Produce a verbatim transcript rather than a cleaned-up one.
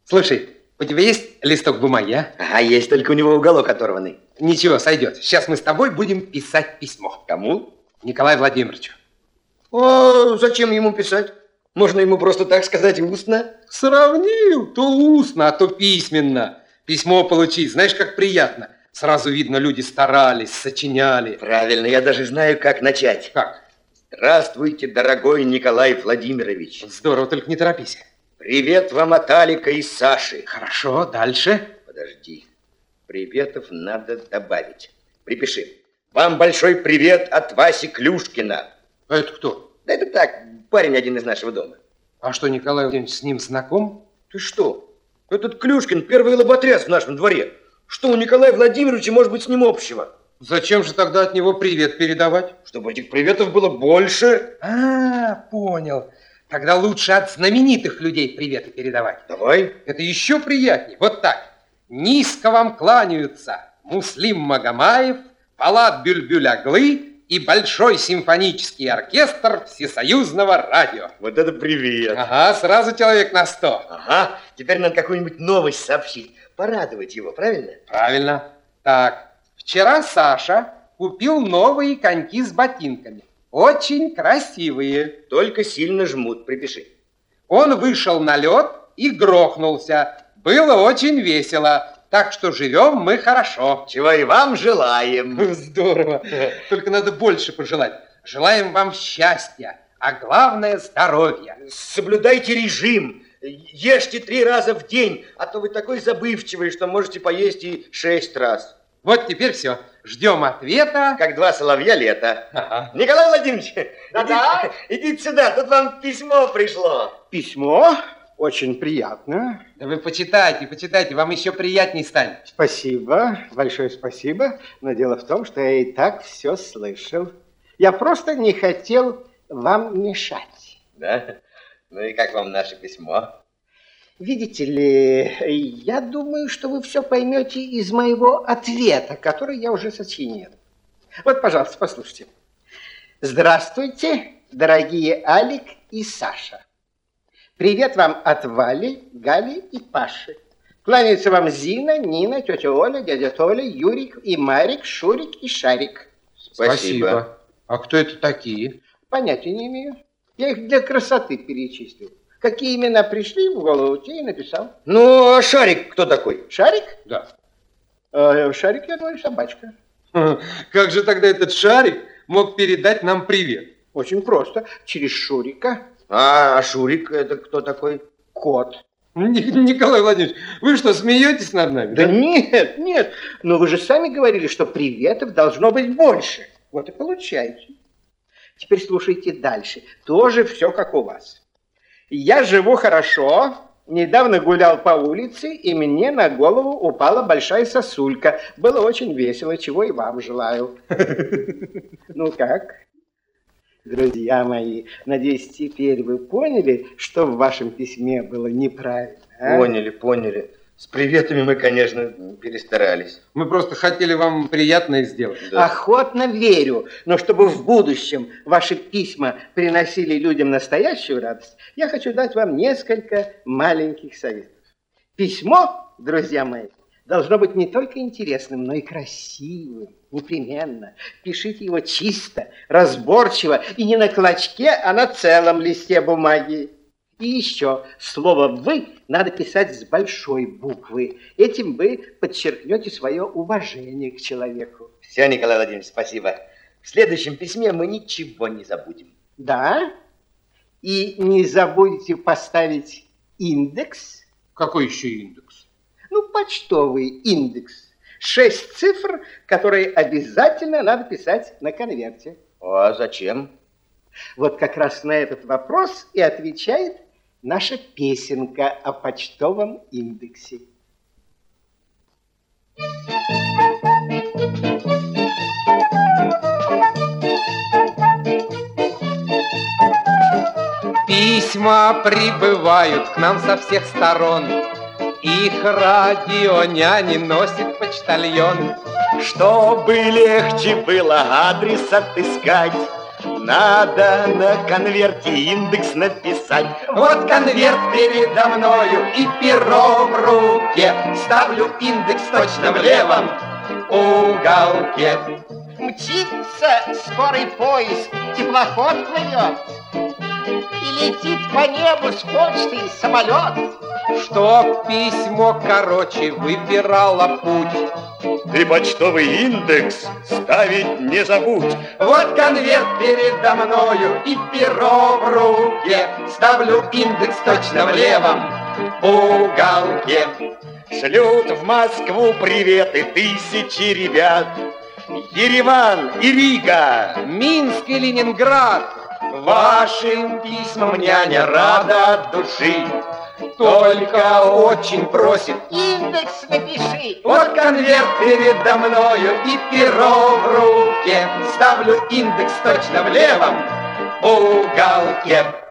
Слушай, у тебя есть листок бумаги, а? А есть, только у него уголок оторванный. Ничего, сойдет. Сейчас мы с тобой будем писать письмо. Кому? Николаю Владимировичу. О, зачем ему писать? Можно ему просто так сказать устно. Сравнил, то устно, а то письменно. Письмо получить, знаешь, как приятно. Сразу видно, люди старались, сочиняли. Правильно, я даже знаю, как начать. Как? Здравствуйте, дорогой Николай Владимирович. Здорово, только не торопись. Привет вам от Алика и Саши. Хорошо, дальше. Подожди. Приветов надо добавить. Припиши. Вам большой привет от Васи Клюшкина. А это кто? Да это так, парень один из нашего дома. А что, Николай Владимирович с ним знаком? Ты что? Этот Клюшкин первый лоботряс в нашем дворе. Что у Николая Владимировича может быть с ним общего? Зачем же тогда от него привет передавать? Чтобы этих приветов было больше. А, понял. Тогда лучше от знаменитых людей приветы передавать. Давай. Это еще приятнее. Вот так. Низко вам кланяются Муслим Магомаев, Палат Бюльбюль-Аглы и Большой симфонический оркестр Всесоюзного радио. Вот это привет. Ага, сразу человек на сто. Ага, теперь надо какую-нибудь новость сообщить. Порадовать его, правильно? Правильно. Так, вчера Саша купил новые коньки с ботинками. Очень красивые. Только сильно жмут, припиши. Он вышел на лед и грохнулся. Было очень весело. Так что живем мы хорошо. Чего и вам желаем. Здорово. Только надо больше пожелать. Желаем вам счастья, а главное здоровья. Соблюдайте режим. Ешьте три раза в день, а то вы такой забывчивый, что можете поесть и шесть раз. Вот теперь все. Ждем ответа. Как два соловья лето. Ага. Николай Владимирович, Да-да. идите, идите сюда, тут вам письмо пришло. Письмо? Очень приятно. Да вы почитайте, почитайте, вам еще приятней станет. Спасибо, большое спасибо. Но дело в том, что я и так все слышал. Я просто не хотел вам мешать. Да? Ну и как вам наше письмо? Видите ли, я думаю, что вы все поймете из моего ответа, который я уже сочинил. Вот, пожалуйста, послушайте. Здравствуйте, дорогие Алик и Саша. Привет вам от Вали, Гали и Паши. Кланяются вам Зина, Нина, тетя Оля, дядя Толя, Юрик и Марик, Шурик и Шарик. Спасибо. А кто это такие? Понятия не имею. Я их для красоты перечислил. Какие имена пришли в голову, те и написал. Ну, а Шарик кто такой? Шарик? Да. Э, Шарик, я думаю, собачка. Как же тогда этот Шарик мог передать нам привет? Очень просто. Через Шурика. А, а Шурик это кто такой? Кот. Николай Владимирович, вы что, смеетесь над нами? Да, да нет, нет. Но вы же сами говорили, что приветов должно быть больше. Вот и получайте. Теперь слушайте дальше. Тоже все как у вас. Я живу хорошо. Недавно гулял по улице, и мне на голову упала большая сосулька. Было очень весело, чего и вам желаю. Ну как? Друзья мои, надеюсь, теперь вы поняли, что в вашем письме было неправильно. А? Поняли, поняли. С приветами мы, конечно, перестарались. Мы просто хотели вам приятное сделать. Да. Охотно верю, но чтобы в будущем ваши письма приносили людям настоящую радость, я хочу дать вам несколько маленьких советов. Письмо, друзья мои, должно быть не только интересным, но и красивым. Непременно. Пишите его чисто, разборчиво, и не на клочке, а на целом листе бумаги. И еще, слово «вы» надо писать с большой буквы. Этим вы подчеркнете свое уважение к человеку. Все, Николай Владимирович, спасибо. В следующем письме мы ничего не забудем. Да? И не забудете поставить индекс. Какой еще индекс? Ну, почтовый индекс. Шесть цифр, которые обязательно надо писать на конверте. А зачем? Вот как раз на этот вопрос и отвечает наша песенка о почтовом индексе. Письма прибывают к нам со всех сторон. Их радио няни носит почтальон. Чтобы легче было адрес отыскать, надо на конверте индекс написать. Вот конверт передо мною и перо в руке, ставлю индекс точно в левом уголке. Мчится скорый поезд, теплоход плывет, и летит по небу с почты самолет. Чтоб письмо короче выбирало путь, ты почтовый индекс ставить не забудь. Вот конверт передо мною и перо в руке, ставлю индекс точно в левом уголке. Шлют в Москву приветы тысячи ребят. Ереван и Рига, Минск и Ленинград, вашим письмам няня рада от души, только очень просит индекс напиши. Вот конверт передо мною и перо в руке, ставлю индекс точно в левом уголке.